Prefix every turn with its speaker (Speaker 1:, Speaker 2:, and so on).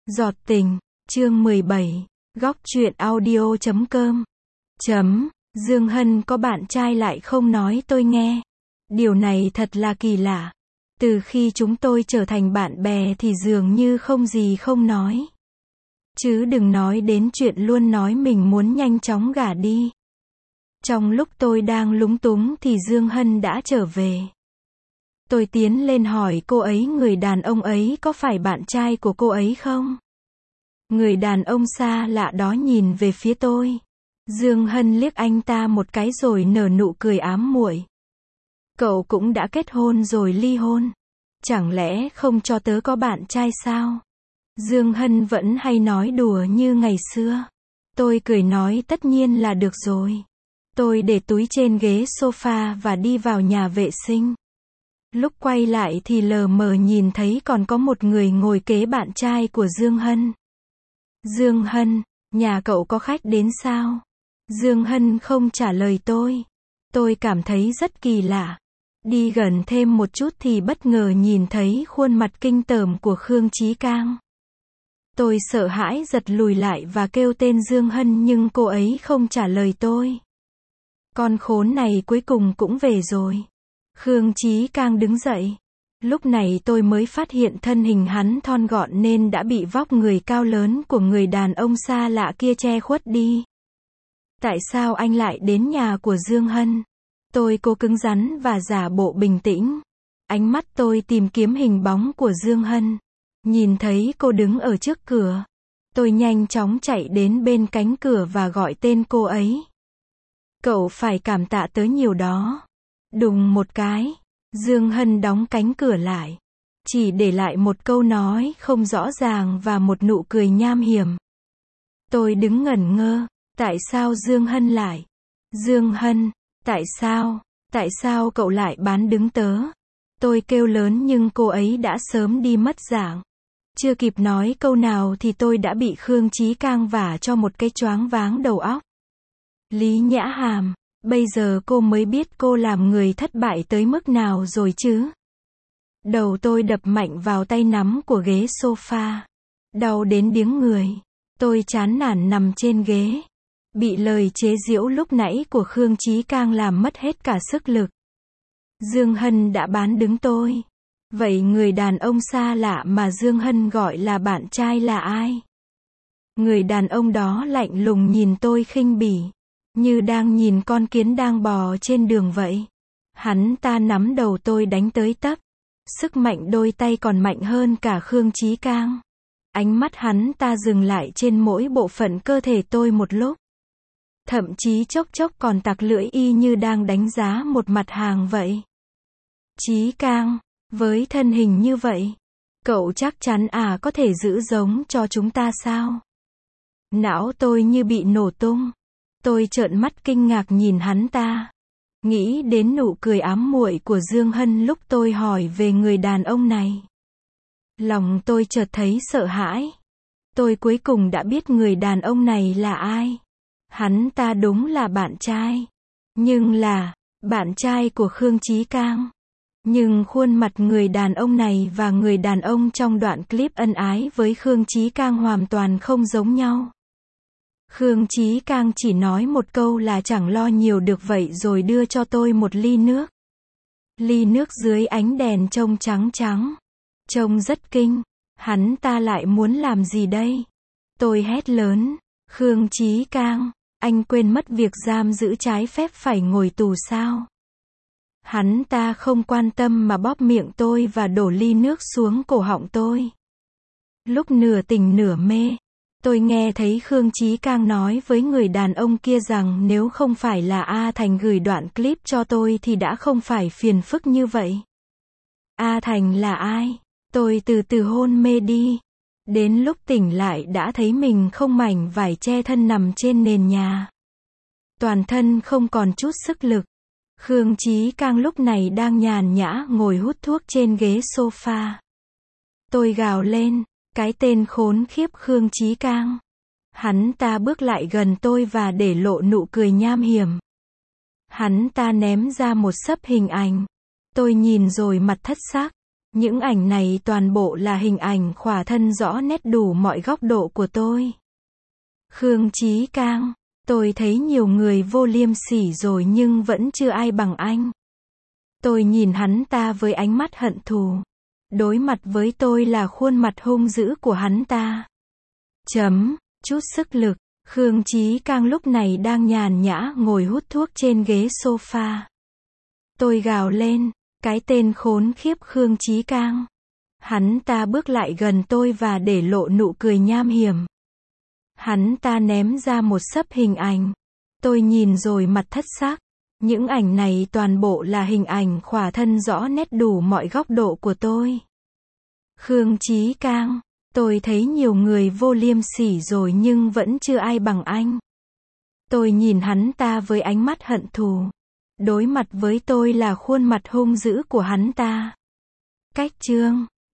Speaker 1: Giọt tình, chương 17, góc truyện audio.com. Dương Hân có bạn trai lại không nói tôi nghe. Điều này thật là kỳ lạ. Từ khi chúng tôi trở thành bạn bè thì dường như không gì không nói. Chứ đừng nói đến chuyện luôn nói mình muốn nhanh chóng gả đi. Trong lúc tôi đang lúng túng thì Dương Hân đã trở về. Tôi tiến lên hỏi cô ấy người đàn ông ấy có phải bạn trai của cô ấy không? Người đàn ông xa lạ đó nhìn về phía tôi. Dương Hân liếc anh ta một cái rồi nở nụ cười ám muội. Cậu cũng đã kết hôn rồi ly hôn. Chẳng lẽ không cho tớ có bạn trai sao? Dương Hân vẫn hay nói đùa như ngày xưa. Tôi cười nói tất nhiên là được rồi. Tôi để túi trên ghế sofa và đi vào nhà vệ sinh. Lúc quay lại thì lờ mờ nhìn thấy còn có một người ngồi kế bạn trai của Dương Hân. Dương Hân, nhà cậu có khách đến sao? Dương Hân không trả lời tôi. Tôi cảm thấy rất kỳ lạ. Đi gần thêm một chút thì bất ngờ nhìn thấy khuôn mặt kinh tởm của Khương Chí Cang. Tôi sợ hãi giật lùi lại và kêu tên Dương Hân nhưng cô ấy không trả lời tôi. Con khốn này cuối cùng cũng về rồi. Khương Chí Cang đứng dậy. Lúc này tôi mới phát hiện thân hình hắn thon gọn nên đã bị vóc người cao lớn của người đàn ông xa lạ kia che khuất đi. Tại sao anh lại đến nhà của Dương Hân? Tôi cố cứng rắn và giả bộ bình tĩnh. Ánh mắt tôi tìm kiếm hình bóng của Dương Hân. Nhìn thấy cô đứng ở trước cửa. Tôi nhanh chóng chạy đến bên cánh cửa và gọi tên cô ấy. Cậu phải cảm tạ tớ nhiều đó. Đùng một cái. Dương Hân đóng cánh cửa lại. Chỉ để lại một câu nói không rõ ràng và một nụ cười nham hiểm. Tôi đứng ngẩn ngơ. Tại sao Dương Hân lại? Dương Hân, tại sao cậu lại bán đứng tớ? Tôi kêu lớn nhưng cô ấy đã sớm đi mất dạng. Chưa kịp nói câu nào thì tôi đã bị Khương Chí Cang vả cho một cái choáng váng đầu óc. Lý Nhã Hàm, bây giờ cô mới biết cô làm người thất bại tới mức nào rồi chứ? Đầu tôi đập mạnh vào tay nắm của ghế sofa. Đau đến điếng người. Tôi chán nản nằm trên ghế. Bị lời chế giễu lúc nãy của Khương Chí Cang làm mất hết cả sức lực. Dương Hân đã bán đứng tôi. Vậy người đàn ông xa lạ mà Dương Hân gọi là bạn trai là ai? Người đàn ông đó lạnh lùng nhìn tôi khinh bỉ. Như đang nhìn con kiến đang bò trên đường vậy. Hắn ta nắm đầu tôi đánh tới tấp. Sức mạnh đôi tay còn mạnh hơn cả Khương Chí Cang. Ánh mắt hắn ta dừng lại trên mỗi bộ phận cơ thể tôi một lúc. Thậm chí chốc chốc còn tặc lưỡi y như đang đánh giá một mặt hàng vậy. Chí Cang, với thân hình như vậy, cậu chắc chắn có thể giữ giống cho chúng ta sao? Não tôi như bị nổ tung. Tôi trợn mắt kinh ngạc nhìn hắn ta. Nghĩ đến nụ cười ám muội của Dương Hân lúc tôi hỏi về người đàn ông này. Lòng tôi chợt thấy sợ hãi. Tôi cuối cùng đã biết người đàn ông này là ai. Hắn ta đúng là bạn trai. Nhưng là bạn trai của Khương Chí Cang. Nhưng khuôn mặt người đàn ông này và người đàn ông trong đoạn clip ân ái với Khương Chí Cang hoàn toàn không giống nhau. Khương Chí Cang chỉ nói một câu là chẳng lo nhiều được vậy rồi đưa cho tôi một ly nước. Ly nước dưới ánh đèn trông trắng trắng. Trông rất kinh. Hắn ta lại muốn làm gì đây? Tôi hét lớn. Khương Chí Cang, anh quên mất việc giam giữ trái phép phải ngồi tù sao? Hắn ta không quan tâm mà bóp miệng tôi và đổ ly nước xuống cổ họng tôi. Lúc nửa tỉnh nửa mê, tôi nghe thấy Khương Chí Cang nói với người đàn ông kia rằng nếu không phải là A Thành gửi đoạn clip cho tôi thì đã không phải phiền phức như vậy. A Thành là ai? Tôi từ từ hôn mê đi. Đến lúc tỉnh lại đã thấy mình không mảnh vải che thân nằm trên nền nhà. Toàn thân không còn chút sức lực. Khương Chí Cang lúc này đang nhàn nhã ngồi hút thuốc trên ghế sofa. Tôi gào lên, cái tên khốn khiếp Khương Chí Cang. Hắn ta bước lại gần tôi và để lộ nụ cười nham hiểm. Hắn ta ném ra một xấp hình ảnh. Tôi nhìn rồi mặt thất sắc. Những ảnh này toàn bộ là hình ảnh khỏa thân rõ nét đủ mọi góc độ của tôi. Khương Chí Cang, tôi thấy nhiều người vô liêm sỉ rồi nhưng vẫn chưa ai bằng anh. Tôi nhìn hắn ta với ánh mắt hận thù. Đối mặt với tôi là khuôn mặt hung dữ của hắn ta. Chút sức lực. Khương Chí Cang lúc này đang nhàn nhã ngồi hút thuốc trên ghế sofa. Tôi gào lên, cái tên khốn khiếp Khương Chí Cang. Hắn ta bước lại gần tôi và để lộ nụ cười nham hiểm. Hắn ta ném ra một xấp hình ảnh. Tôi nhìn rồi mặt thất sắc. Những ảnh này toàn bộ là hình ảnh khỏa thân rõ nét đủ mọi góc độ của tôi. Khương Chí Cang, tôi thấy nhiều người vô liêm sỉ rồi nhưng vẫn chưa ai bằng anh. Tôi nhìn hắn ta với ánh mắt hận thù. Đối mặt với tôi là khuôn mặt hung dữ của hắn ta. Cách chương